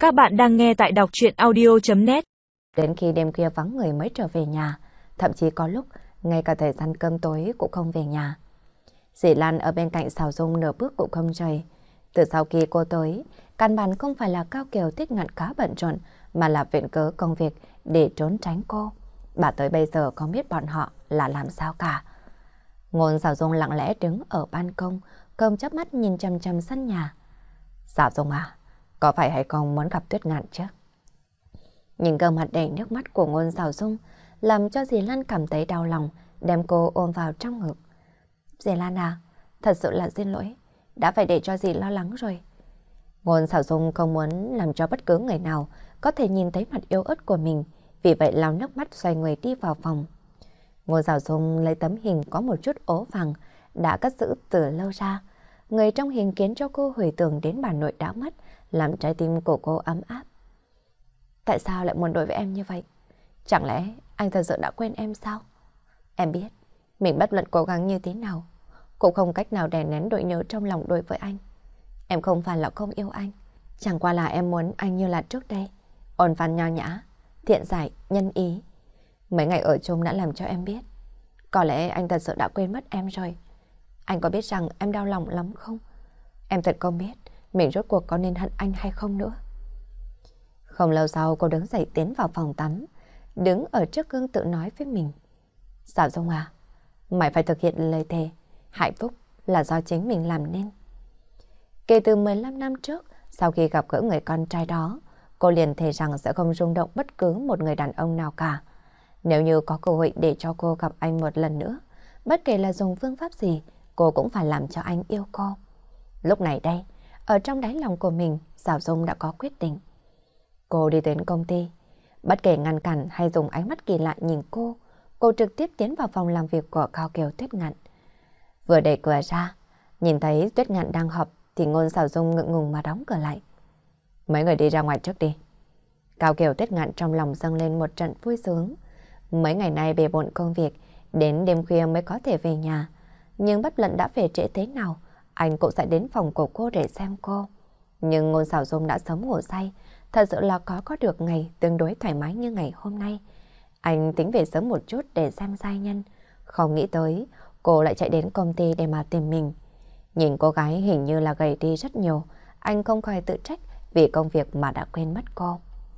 Các bạn đang nghe tại đọc truyện audio.net. Đến khi đêm khuya vắng người mới trở về nhà, thậm chí có lúc ngay cả thời gian cơm tối cũng không về nhà. Dì Lan ở bên cạnh Sào Dung nửa bước cũng không rời. Từ sau khi cô tới, căn bản không phải là Cao Kiều Tuyết Ngạn khá bận rộn, mà là viện cớ công việc để trốn tránh cô. Bà tới bây giờ không biết bọn họ là làm sao cả. Ngôn Sào Dung lặng lẽ đứng ở ban công, không chớp mắt nhìn chằm chằm sân nhà. Sào Dung à, có phải hay không muốn gặp Tuyết Ngạn chứ? Nhìn gương mặt đầy nước mắt của Ngôn Sào Dung làm cho dì Lan cảm thấy đau lòng, đem cô ôm vào trong ngực. Dì Lan à, thật sự là xin lỗi, đã phải để cho dì lo lắng rồi. Ngôn Sào Dung không muốn làm cho bất cứ người nào có thể nhìn thấy mặt yếu ớt của mình, vì vậy lau nước mắt xoay người đi vào phòng. Ngôn Sào Dung lấy tấm hình có một chút ố vàng đã cất giữ từ lâu ra. Người trong hình khiến cho cô hồi tưởng đến bà nội đã mất, làm trái tim của cô ấm áp. Tại sao lại muốn đối với em như vậy? Chẳng lẽ anh thật sự đã quên em sao? Em biết, mình bất luận cố gắng như thế nào, cũng không cách nào đè nén nỗi nhớ trong lòng đối với anh. Em không phải là không yêu anh, chẳng qua là em muốn anh như là trước đây, ôn văn nho nhã, thiện giải, nhân ý. Mấy ngày ở chung đã làm cho em biết, có lẽ anh thật sự đã quên mất em rồi. Anh có biết rằng em đau lòng lắm không? Em thật không biết mình rốt cuộc có nên hận anh hay không nữa. Không lâu sau cô đứng dậy tiến vào phòng tắm, đứng ở trước gương tự nói với mình. Sào Dung à, mày phải thực hiện lời thề, hạnh phúc là do chính mình làm nên. Kể từ 15 năm trước, sau khi gặp gỡ người con trai đó, cô liền thề rằng sẽ không rung động bất cứ một người đàn ông nào cả. Nếu như có cơ hội để cho cô gặp anh một lần nữa, bất kể là dùng phương pháp gì, cô cũng phải làm cho anh yêu cô. Lúc này đây, ở trong đáy lòng của mình, Sào Dung đã có quyết định. Cô đi đến công ty, bất kể ngăn cản hay dùng ánh mắt kỳ lạ nhìn cô trực tiếp tiến vào phòng làm việc của Cao Kiều Tuyết Ngạn. Vừa đẩy cửa ra, nhìn thấy Tuyết Ngạn đang họp thì Ngôn Sào Dung ngượng ngùng mà đóng cửa lại. Mấy người đi ra ngoài trước đi. Cao Kiều Tuyết Ngạn trong lòng dâng lên một trận vui sướng. Mấy ngày nay bề bộn công việc, đến đêm khuya mới có thể về nhà. Nhưng bất luận đã về trễ thế nào, anh cũng sẽ đến phòng của cô để xem cô. Nhưng Ngôn Sào Dung đã sớm ngủ say, thật sự là có được ngày tương đối thoải mái như ngày hôm nay. Anh tính về sớm một chút để xem giai nhân. Không nghĩ tới, cô lại chạy đến công ty để mà tìm mình. Nhìn cô gái hình như là gầy đi rất nhiều, anh không khỏi tự trách vì công việc mà đã quên mất cô.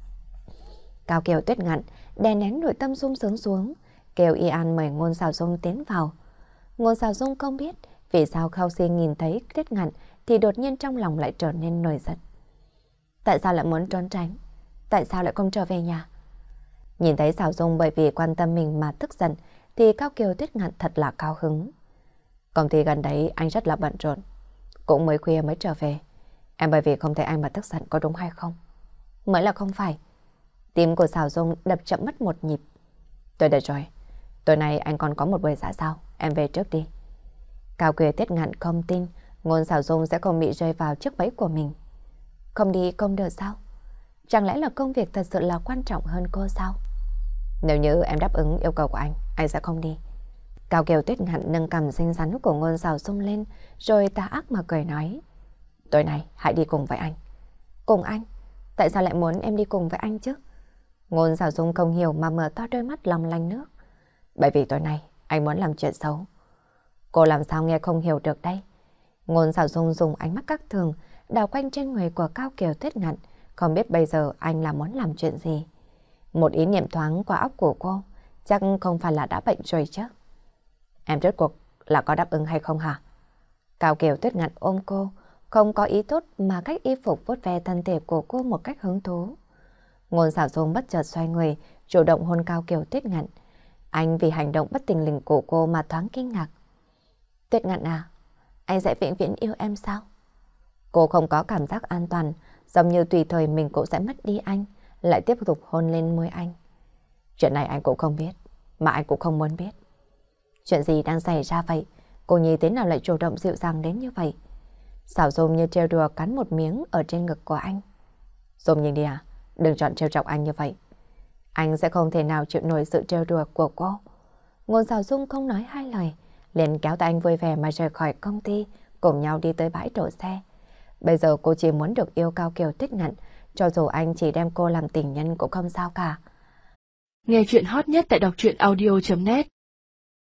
Cao Kiều Tuyết Ngạn đè nén nội tâm sung sướng xuống, kêu Y An mời Ngôn Sào Dung tiến vào. Ngôn Sào Dung không biết vì sao Khao Si nhìn thấy Tuyết Ngạn thì đột nhiên trong lòng lại trở nên nổi giận. Tại sao lại muốn trốn tránh? Tại sao lại không trở về nhà? Nhìn thấy Sào Dung bởi vì quan tâm mình mà tức giận thì Cao Kiều Tuyết Ngạn thật là cao hứng. Công ty gần đấy anh rất là bận rộn, cũng mới khuya mới trở về. Em bởi vì không thấy anh mà tức giận có đúng hay không? Mới là không phải. Tim của Sào Dung đập chậm mất một nhịp. Tôi được rồi, tối nay anh còn có một buổi xã giao, em về trước đi. Cao Kiều Tuyết Ngạn không tin Ngôn Sào Dung sẽ không bị rơi vào chiếc bẫy của mình. Không đi không được sao? Chẳng lẽ là công việc thật sự là quan trọng hơn cô sao? Nếu như em đáp ứng yêu cầu của anh sẽ không đi. Cao Kiều Tuyết Ngạn nâng cằm xinh xắn của Ngôn Sào Dung lên, rồi tà ác mà cười nói. Tối nay hãy đi cùng với anh. Cùng anh? Tại sao lại muốn em đi cùng với anh chứ? Ngôn Sào Dung không hiểu mà mở to đôi mắt long lanh nước. Bởi vì tối nay anh muốn làm chuyện xấu. Cô làm sao nghe không hiểu được đây? Ngôn Sào Dung dùng ánh mắt các thường đào quanh trên người của Cao Kiều Tuyết Ngạn, không biết bây giờ anh là muốn làm chuyện gì. Một ý niệm thoáng qua óc của cô, chắc không phải là đã bệnh rồi chứ. Em rốt cuộc là có đáp ứng hay không hả? Cao Kiều Tuyết Ngạn ôm cô, không có ý tốt mà cách y phục vuốt ve thân thể của cô một cách hứng thú. Ngôn Sào Dung bất chợt xoay người, chủ động hôn Cao Kiều Tuyết Ngạn. Anh vì hành động bất tình lình của cô mà thoáng kinh ngạc. Tuyết Ngạn à, anh sẽ vĩnh viễn yêu em sao? Cô không có cảm giác an toàn, giống như tùy thời mình cũng sẽ mất đi anh, lại tiếp tục hôn lên môi anh. Chuyện này anh cũng không biết, mà anh cũng không muốn biết. Chuyện gì đang xảy ra vậy? Cô Nhi thế nào lại chủ động dịu dàng đến như vậy? Sào Dung như trêu đùa cắn một miếng ở trên ngực của anh. Dung nhìn đi à, đừng chọn trêu chọc anh như vậy. Anh sẽ không thể nào chịu nổi sự trêu đùa của cô. Ngôn Sào Dung không nói hai lời, liền kéo tay anh vui vẻ mà rời khỏi công ty, cùng nhau đi tới bãi đổ xe. Bây giờ cô chỉ muốn được yêu Cao Kiều Tuyết Ngạn, cho dù anh chỉ đem cô làm tình nhân cũng không sao cả. Nghe chuyện hot nhất tại đọc truyện audio.net